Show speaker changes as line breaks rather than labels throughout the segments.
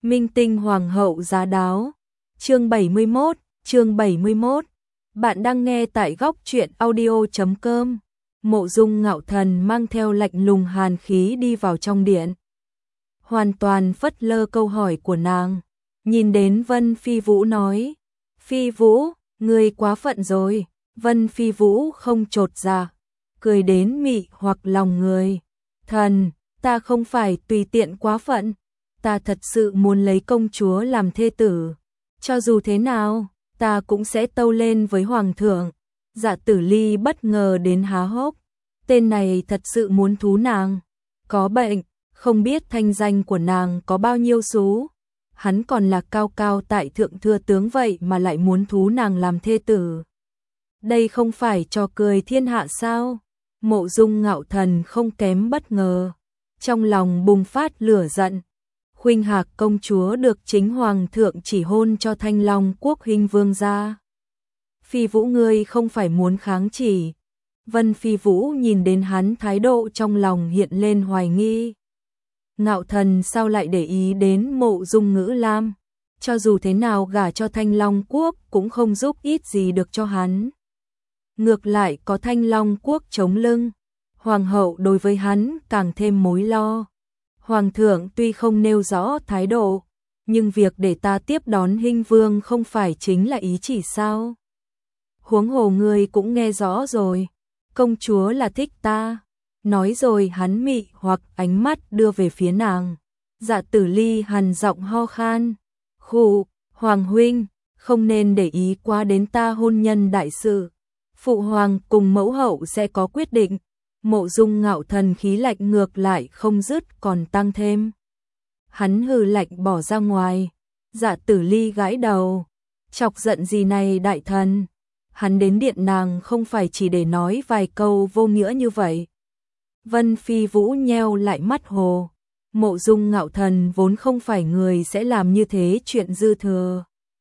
Minh tinh hoàng hậu giá đáo. Chương 71. Bạn đang nghe tại góc truyện audio.com. Mộ Dung Ngạo Thần mang theo lạnh lùng hàn khí đi vào trong điện. Hoàn toàn phớt lơ câu hỏi của nàng. Nhìn đến Vân Phi Vũ nói. Phi Vũ, ngươi quá phận rồi. Vân Phi Vũ không chột dạ, cười đến mị hoặc lòng người. Thần, ta không phải tùy tiện quá phận. Ta thật sự muốn lấy công chúa làm thê tử. Cho dù thế nào, ta cũng sẽ tâu lên với hoàng thượng. Dạ Tử Ly bất ngờ đến há hốc. Tên này thật sự muốn thú nàng. Có bệnh, không biết thanh danh của nàng có bao nhiêu số. Hắn còn là cao cao tại thượng thừa tướng vậy mà lại muốn thú nàng làm thê tử. Đây không phải trò cười thiên hạ sao? Mộ Dung Ngạo Thần không kém bất ngờ. Trong lòng bùng phát lửa giận. Khuynh Hạc công chúa được chính hoàng thượng chỉ hôn cho Thanh Long quốc huynh vương gia. Phi Vũ ngươi không phải muốn kháng chỉ. Vân Phi Vũ nhìn đến hắn thái độ trong lòng hiện lên hoài nghi. Ngạo Thần sao lại để ý đến Mộ Dung Ngữ Lam? Cho dù thế nào gả cho Thanh Long quốc cũng không giúp ít gì được cho hắn. Ngược lại có Thanh Long quốc chống lưng. Hoàng hậu đối với hắn càng thêm mối lo. Hoàng thượng tuy không nêu rõ thái độ, nhưng việc để ta tiếp đón Hinh Vương không phải chính là ý chỉ sao? Huống hồ ngươi cũng nghe rõ rồi, công chúa là thích ta. Nói rồi hắn mị hoặc ánh mắt đưa về phía nàng. Dạ Tử Ly hằn giọng ho khan. Khụ, Hoàng huynh, không nên để ý quá đến ta hôn nhân đại sự. Phụ hoàng cùng mẫu hậu sẽ có quyết định. Mộ Dung Ngạo Thần khí lạnh ngược lại không dứt còn tăng thêm. Hắn hừ lạnh bỏ ra ngoài. Dạ Tử Ly gãi đầu. Chọc giận gì này đại thần? Hắn đến điện nàng không phải chỉ để nói vài câu vô nghĩa như vậy. Vân Phi Vũ nheo lại mắt hồ. Mộ Dung Ngạo Thần vốn không phải người sẽ làm như thế chuyện dư thừa.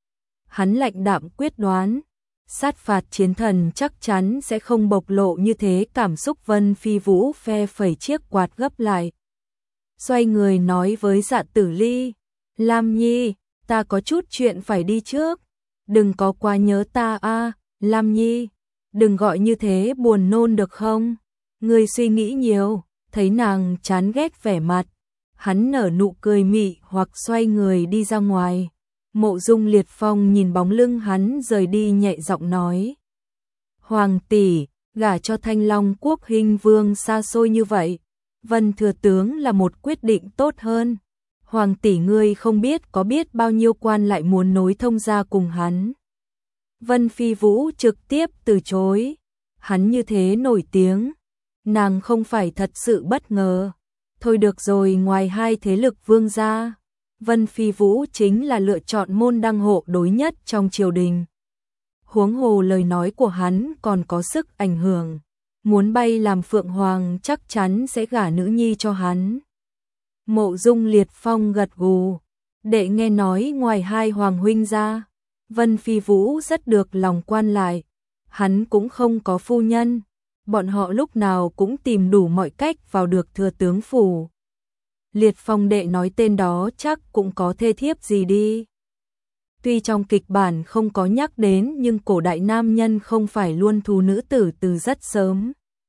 Hắn lạnh đạm quyết đoán. Sát phạt chiến thần chắc chắn sẽ không bộc lộ như thế cảm xúc. Vân Phi Vũ phe phẩy chiếc quạt gấp lại. Xoay người nói với Dạ Tử Ly. Lam Nhi, ta có chút chuyện phải đi trước. Đừng có quá nhớ ta a, Lam Nhi. Đừng gọi như thế buồn nôn được không? Ngươi suy nghĩ nhiều. Thấy nàng chán ghét vẻ mặt. Hắn nở nụ cười mị hoặc xoay người đi ra ngoài. Mộ Dung Liệt Phong nhìn bóng lưng hắn rời đi nhẹ giọng nói. Hoàng tỷ, gả cho Thanh Long quốc huynh vương xa xôi như vậy. Vân thừa tướng là một quyết định tốt hơn. Hoàng tỷ ngươi không biết có biết bao nhiêu quan lại muốn nối thông gia cùng hắn. Vân Phi Vũ trực tiếp từ chối. Hắn như thế nổi tiếng. Nàng không phải thật sự bất ngờ. Thôi được rồi, ngoài hai thế lực vương gia, Vân Phi Vũ chính là lựa chọn môn đăng hộ đối nhất trong triều đình. Huống hồ lời nói của hắn còn có sức ảnh hưởng. Muốn bay làm phượng hoàng chắc chắn sẽ gả nữ nhi cho hắn. Mộ Dung Liệt Phong gật gù. Đệ nghe nói ngoài hai hoàng huynh ra, Vân Phi Vũ rất được lòng quan lại. Hắn cũng không có phu nhân. Bọn họ lúc nào cũng tìm đủ mọi cách vào được thừa tướng phủ. Liệt Phong đệ nói tên đó chắc cũng có thê thiếp gì đi. Tuy trong kịch bản không có nhắc đến nhưng cổ đại nam nhân không phải luôn thú nữ tử từ rất sớm.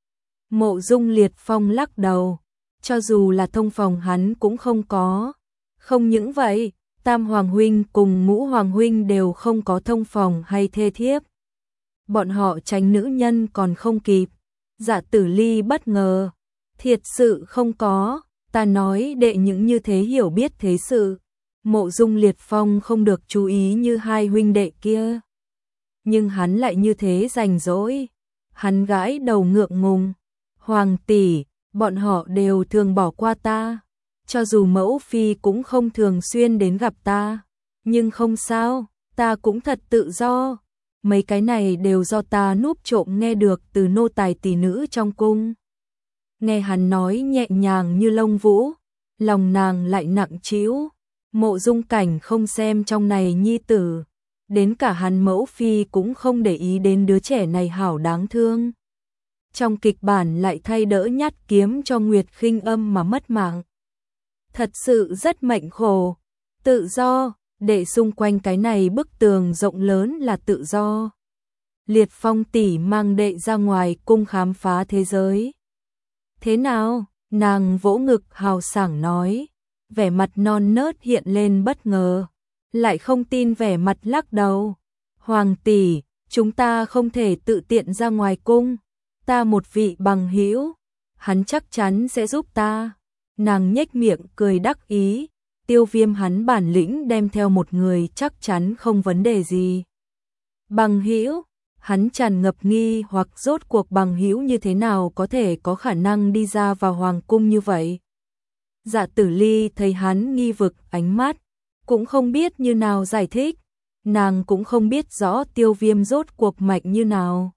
Mộ Dung Liệt Phong lắc đầu. Cho dù là thông phòng hắn cũng không có. Không những vậy, Tam Hoàng huynh cùng Ngũ Hoàng huynh đều không có thông phòng hay thê thiếp. Bọn họ tránh nữ nhân còn không kịp. Dạ Tử Ly bất ngờ. Thiệt sự không có. Ta nói đệ những như thế hiểu biết thế sự. Mộ Dung Liệt Phong không được chú ý như hai huynh đệ kia. Nhưng hắn lại như thế rảnh rỗi. Hắn gãi đầu ngượng ngùng. Hoàng tỷ, bọn họ đều thường bỏ qua ta. Cho dù mẫu phi cũng không thường xuyên đến gặp ta. Nhưng không sao, ta cũng thật tự do. Mấy cái này đều do ta núp trộm nghe được từ nô tài tỷ nữ trong cung. Nghe hắn nói nhẹ nhàng như lông vũ, lòng nàng lại nặng trĩu. Mộ Dung Cảnh không xem trong này nhi tử, đến cả hắn mẫu phi cũng không để ý đến đứa trẻ này hảo đáng thương. Trong kịch bản lại thay đỡ nhát kiếm cho Nguyệt Khinh Âm mà mất mạng. Thật sự rất mệnh khổ. Tự do, để xung quanh cái này bức tường rộng lớn là tự do. Liệt Phong tỷ mang đệ ra ngoài cung khám phá thế giới. Thế nào? Nàng vỗ ngực hào sảng nói, vẻ mặt non nớt hiện lên bất ngờ, lại không tin vẻ mặt lắc đầu. Hoàng tỷ, chúng ta không thể tự tiện ra ngoài cung, ta một vị bằng hữu, hắn chắc chắn sẽ giúp ta. Nàng nhếch miệng cười đắc ý, Tiêu Viêm hắn bản lĩnh đem theo một người chắc chắn không vấn đề gì. Bằng hữu, hắn tràn ngập nghi hoặc rốt cuộc bằng hữu như thế nào có thể có khả năng đi ra vào hoàng cung như vậy. Dạ Tử Ly thấy hắn nghi vực ánh mắt, cũng không biết như nào giải thích, nàng cũng không biết rõ Tiêu Viêm rốt cuộc mạnh như nào.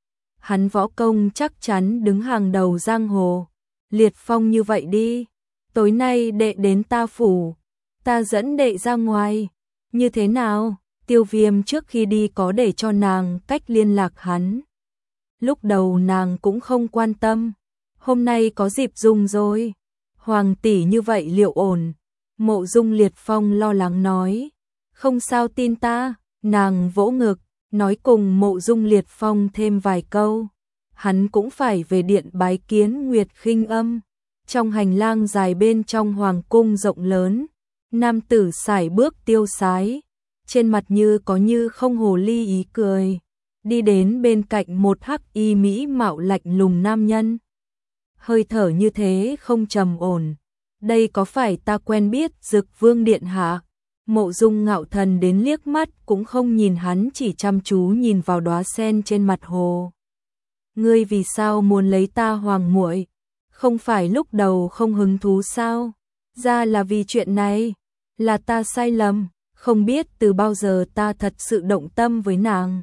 Hắn võ công chắc chắn đứng hàng đầu giang hồ. Liệt Phong như vậy đi, tối nay đệ đến ta phủ, ta dẫn đệ ra ngoài, như thế nào? Tiêu Viêm trước khi đi có để cho nàng cách liên lạc hắn. Lúc đầu nàng cũng không quan tâm, hôm nay có dịp dùng rồi. Hoàng tỷ như vậy liệu ổn? Mộ Dung Liệt Phong lo lắng nói. Không sao tin ta, nàng vỗ ngực, nói cùng Mộ Dung Liệt Phong thêm vài câu. Hắn cũng phải về điện bái kiến Nguyệt Khinh Âm. Trong hành lang dài bên trong hoàng cung rộng lớn, nam tử sải bước tiêu sái, trên mặt như có như không hồ ly ý cười, đi đến bên cạnh một hắc y mỹ mạo lạnh lùng nam nhân. Hơi thở như thế không trầm ổn, đây có phải ta quen biết Dực Vương điện hạ? Mộ Dung Ngạo Thần đến liếc mắt cũng không nhìn hắn, chỉ chăm chú nhìn vào đóa sen trên mặt hồ. Ngươi vì sao muốn lấy ta hoàng muội? Không phải lúc đầu không hứng thú sao? Ra là vì chuyện này, là ta sai lầm, không biết từ bao giờ ta thật sự động tâm với nàng.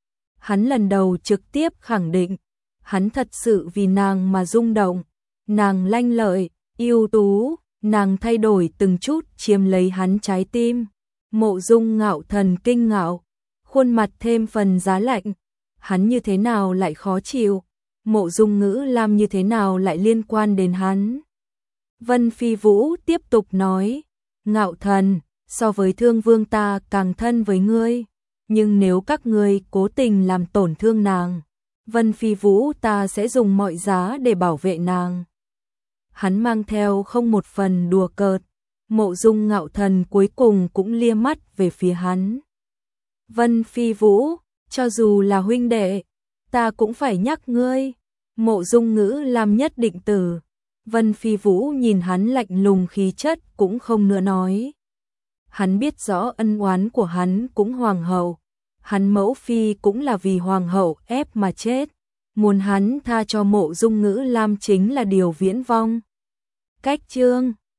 Hắn lần đầu trực tiếp khẳng định, hắn thật sự vì nàng mà rung động, nàng lanh lợi, ưu tú, nàng thay đổi từng chút chiếm lấy hắn trái tim. Mộ Dung Ngạo Thần kinh ngạo, khuôn mặt thêm phần giá lạnh, hắn như thế nào lại khó chịu? Mộ Dung Ngữ Lam như thế nào lại liên quan đến hắn? Vân Phi Vũ tiếp tục nói, Ngạo Thần, so với Thương Vương ta càng thân với ngươi, nhưng nếu các ngươi cố tình làm tổn thương nàng, Vân Phi Vũ ta sẽ dùng mọi giá để bảo vệ nàng. Hắn mang theo không một phần đùa cợt. Mộ Dung Ngạo Thần cuối cùng cũng lia mắt về phía hắn. Vân Phi Vũ, cho dù là huynh đệ, ta cũng phải nhắc ngươi. Mộ Dung Ngữ làm nhất định tử. Vân Phi Vũ nhìn hắn lạnh lùng khí chất cũng không nữa nói. Hắn biết rõ ân oán của hắn cũng hoàng hậu. Hắn mẫu phi cũng là vì hoàng hậu ép mà chết. Muốn hắn tha cho Mộ Dung Ngữ Lam chính là điều viễn vong. Cách chương